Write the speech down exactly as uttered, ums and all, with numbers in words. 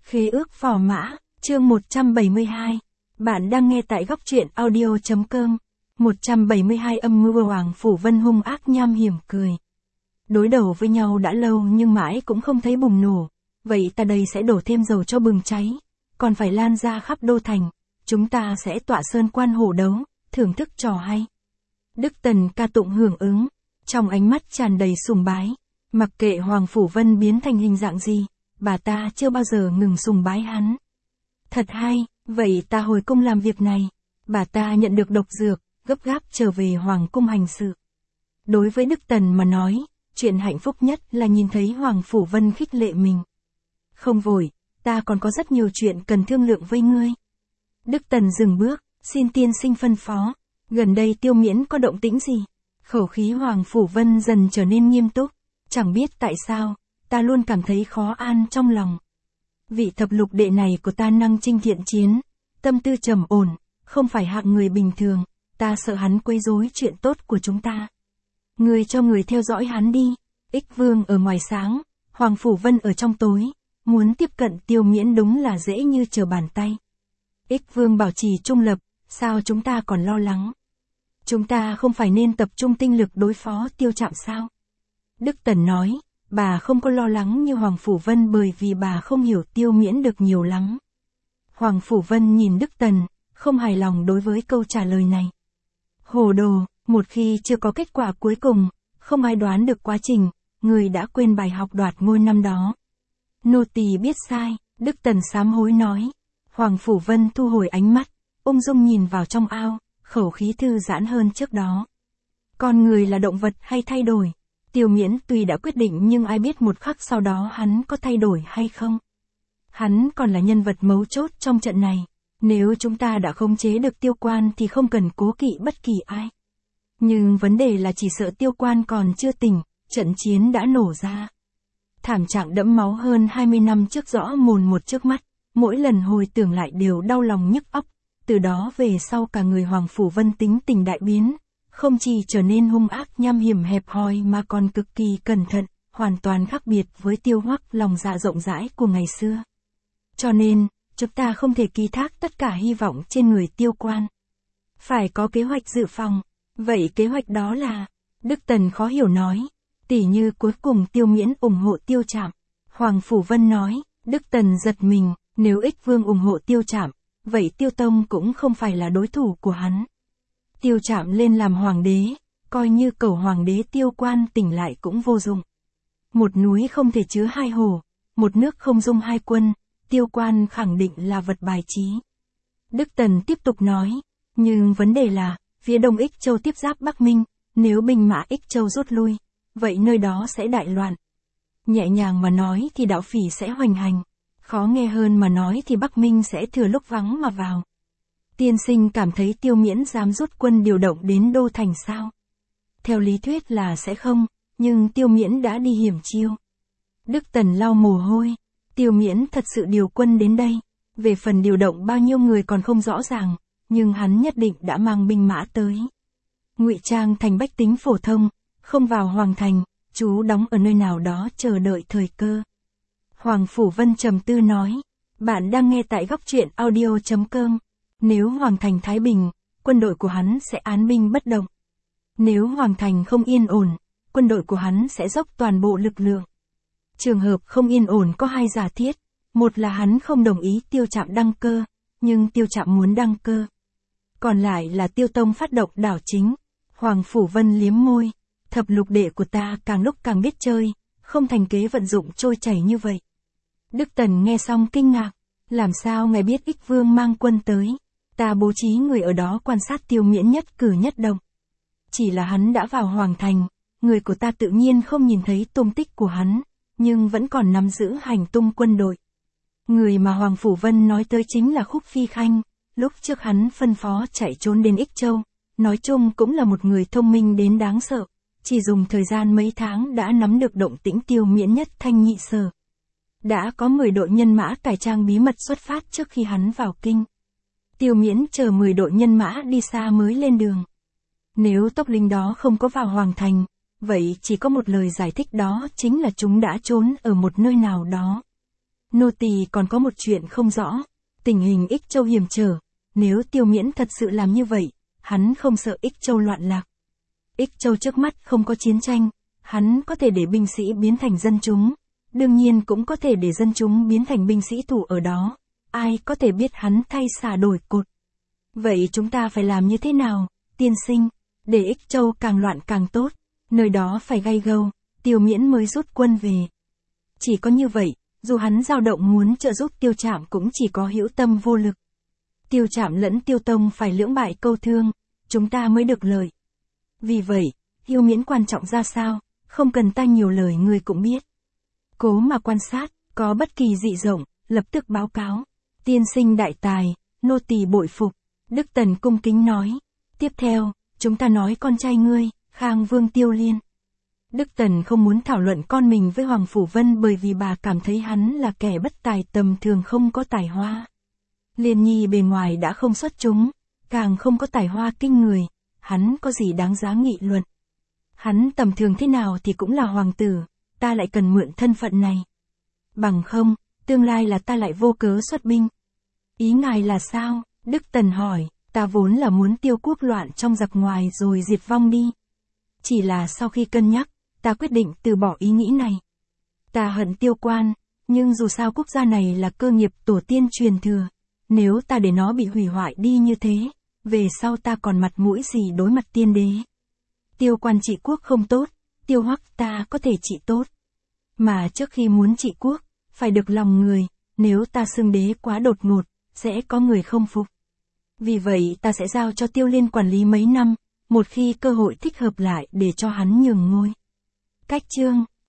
Khế ước phò mã, chương một trăm bảy mươi hai. Bạn đang nghe tại góc truyện audio.com. một trăm bảy mươi hai Âm mưu Hoàng Phủ Vân hung ác nham hiểm cười. Đối đầu với nhau đã lâu nhưng mãi cũng không thấy bùng nổ. Vậy ta đây sẽ đổ thêm dầu cho bừng cháy. Còn phải lan ra khắp đô thành. Chúng ta sẽ tọa sơn quan hổ đấu, thưởng thức trò hay. Đức Tần ca tụng hưởng ứng. Trong ánh mắt tràn đầy sùng bái. Mặc kệ Hoàng Phủ Vân biến thành hình dạng gì, bà ta chưa bao giờ ngừng sùng bái hắn. Thật hay, vậy ta hồi cung làm việc này. Bà ta nhận được độc dược, gấp gáp trở về Hoàng cung hành sự. Đối với Đức Tần mà nói, chuyện hạnh phúc nhất là nhìn thấy Hoàng Phủ Vân khích lệ mình. Không vội, ta còn có rất nhiều chuyện cần thương lượng với ngươi. Đức Tần dừng bước, xin tiên sinh phân phó. Gần đây Tiêu Miễn có động tĩnh gì? Khẩu khí Hoàng Phủ Vân dần trở nên nghiêm túc. Chẳng biết tại sao, ta luôn cảm thấy khó an trong lòng. Vị thập lục đệ này của ta năng trinh thiện chiến, tâm tư trầm ổn, không phải hạng người bình thường, ta sợ hắn quấy rối chuyện tốt của chúng ta. Người cho người theo dõi hắn đi. Ích Vương ở ngoài sáng, Hoàng Phủ Vân ở trong tối, muốn tiếp cận Tiêu Miễn đúng là dễ như trở bàn tay. Ích Vương bảo trì trung lập, sao chúng ta còn lo lắng? Chúng ta không phải nên tập trung tinh lực đối phó Tiêu Trạm sao? Đức Tần nói, bà không có lo lắng như Hoàng Phủ Vân bởi vì bà không hiểu Tiêu Miễn được nhiều lắm. Hoàng Phủ Vân nhìn Đức Tần, không hài lòng đối với câu trả lời này. Hồ đồ, một khi chưa có kết quả cuối cùng, không ai đoán được quá trình, người đã quên bài học đoạt ngôi năm đó. Nô tỳ biết sai, Đức Tần sám hối nói. Hoàng Phủ Vân thu hồi ánh mắt, ung dung nhìn vào trong ao, khẩu khí thư giãn hơn trước đó. Con người là động vật hay thay đổi? Tiêu Miễn tuy đã quyết định nhưng ai biết một khắc sau đó hắn có thay đổi hay không. Hắn còn là nhân vật mấu chốt trong trận này. Nếu chúng ta đã khống chế được Tiêu Quan thì không cần cố kỵ bất kỳ ai. Nhưng vấn đề là chỉ sợ Tiêu Quan còn chưa tỉnh, trận chiến đã nổ ra. Thảm trạng đẫm máu hơn hai mươi năm trước rõ mồn một trước mắt, mỗi lần hồi tưởng lại đều đau lòng nhức óc. Từ đó về sau cả người Hoàng Phủ Vân tính tình đại biến. Không chỉ trở nên hung ác nham hiểm hẹp hòi mà còn cực kỳ cẩn thận, hoàn toàn khác biệt với Tiêu Hoắc lòng dạ rộng rãi của ngày xưa. Cho nên, chúng ta không thể ký thác tất cả hy vọng trên người Tiêu Quan. Phải có kế hoạch dự phòng. Vậy kế hoạch đó là, Đức Tần khó hiểu nói, tỉ như cuối cùng Tiêu Miễn ủng hộ Tiêu Trạm. Hoàng Phủ Vân nói, Đức Tần giật mình, nếu Ích Vương ủng hộ Tiêu Trạm, vậy Tiêu Tông cũng không phải là đối thủ của hắn. Tiêu Trạm lên làm hoàng đế, coi như cầu hoàng đế Tiêu Quan tỉnh lại cũng vô dụng. Một núi không thể chứa hai hồ, một nước không dung hai quân, Tiêu Quan khẳng định là vật bài trí. Đức Tần tiếp tục nói, nhưng vấn đề là, phía đông Ích Châu tiếp giáp Bắc Minh, nếu binh mã Ích Châu rút lui, vậy nơi đó sẽ đại loạn. Nhẹ nhàng mà nói thì đạo phỉ sẽ hoành hành, khó nghe hơn mà nói thì Bắc Minh sẽ thừa lúc vắng mà vào. Tiên sinh cảm thấy Tiêu Miễn dám rút quân điều động đến đô thành sao? Theo lý thuyết là sẽ không, nhưng Tiêu Miễn đã đi hiểm chiêu. Đức Tần lau mồ hôi, Tiêu Miễn thật sự điều quân đến đây, về phần điều động bao nhiêu người còn không rõ ràng, nhưng hắn nhất định đã mang binh mã tới. Ngụy trang thành bách tính phổ thông, không vào hoàng thành, chú đóng ở nơi nào đó chờ đợi thời cơ. Hoàng Phủ Vân trầm tư nói, bạn đang nghe tại góc truyện audio.com. Nếu Hoàng thành thái bình, quân đội của hắn sẽ án binh bất động. Nếu Hoàng thành không yên ổn, quân đội của hắn sẽ dốc toàn bộ lực lượng. Trường hợp không yên ổn có hai giả thiết, một là hắn không đồng ý Tiêu Trạm đăng cơ, nhưng Tiêu Trạm muốn đăng cơ. Còn lại là Tiêu Tông phát động đảo chính. Hoàng Phủ Vân liếm môi, thập lục đệ của ta càng lúc càng biết chơi, không thành kế vận dụng trôi chảy như vậy. Đức Tần nghe xong kinh ngạc, làm sao ngài biết Ích Vương mang quân tới? Ta bố trí người ở đó quan sát Tiêu Miễn nhất cử nhất động. Chỉ là hắn đã vào hoàng thành, người của ta tự nhiên không nhìn thấy tung tích của hắn, nhưng vẫn còn nắm giữ hành tung quân đội. Người mà Hoàng Phủ Vân nói tới chính là Khúc Phi Khanh, lúc trước hắn phân phó chạy trốn đến Ích Châu, nói chung cũng là một người thông minh đến đáng sợ, chỉ dùng thời gian mấy tháng đã nắm được động tĩnh Tiêu Miễn nhất thanh nhị sở. Đã có mười đội nhân mã cải trang bí mật xuất phát trước khi hắn vào kinh. Tiêu Miễn chờ mười đội nhân mã đi xa mới lên đường. Nếu tốc linh đó không có vào hoàng thành, vậy chỉ có một lời giải thích, đó chính là chúng đã trốn ở một nơi nào đó. Nô tỳ còn có một chuyện không rõ. Tình hình Ích Châu hiểm trở. Nếu Tiêu Miễn thật sự làm như vậy, hắn không sợ Ích Châu loạn lạc. Ích Châu trước mắt không có chiến tranh, hắn có thể để binh sĩ biến thành dân chúng. Đương nhiên cũng có thể để dân chúng biến thành binh sĩ thủ ở đó. Ai có thể biết hắn thay xả đổi cột. Vậy chúng ta phải làm như thế nào, tiên sinh? Để Ích Châu càng loạn càng tốt. Nơi đó phải gay gâu, Tiêu Miễn mới rút quân về. Chỉ có như vậy, dù hắn dao động muốn trợ giúp Tiêu Trạm cũng chỉ có hữu tâm vô lực. Tiêu Trạm lẫn Tiêu Tông phải lưỡng bại câu thương, chúng ta mới được lợi. Vì vậy, Tiêu Miễn quan trọng ra sao, không cần ta nhiều lời người cũng biết. Cố mà quan sát, có bất kỳ dị động, lập tức báo cáo. Tiên sinh đại tài, nô tỳ bội phục. Đức Tần cung kính nói. Tiếp theo, chúng ta nói con trai ngươi, Khang Vương Tiêu Liên. Đức Tần không muốn thảo luận con mình với Hoàng Phủ Vân bởi vì bà cảm thấy hắn là kẻ bất tài tầm thường không có tài hoa. Liên Nhi bề ngoài đã không xuất chúng, càng không có tài hoa kinh người, hắn có gì đáng giá nghị luận. Hắn tầm thường thế nào thì cũng là hoàng tử, ta lại cần mượn thân phận này. Bằng không, tương lai là ta lại vô cớ xuất binh. Ý ngài là sao? Đức Tần hỏi, ta vốn là muốn Tiêu quốc loạn trong giặc ngoài rồi diệt vong đi. Chỉ là sau khi cân nhắc, ta quyết định từ bỏ ý nghĩ này. Ta hận Tiêu quan, nhưng dù sao quốc gia này là cơ nghiệp tổ tiên truyền thừa. Nếu ta để nó bị hủy hoại đi như thế, về sau ta còn mặt mũi gì đối mặt tiên đế. Tiêu quan trị quốc không tốt, Tiêu Hoắc ta có thể trị tốt. Mà trước khi muốn trị quốc, phải được lòng người, nếu ta xưng đế quá đột ngột, sẽ có người không phục. Vì vậy ta sẽ giao cho Tiêu Liên quản lý mấy năm, một khi cơ hội thích hợp lại để cho hắn nhường ngôi. Cách chương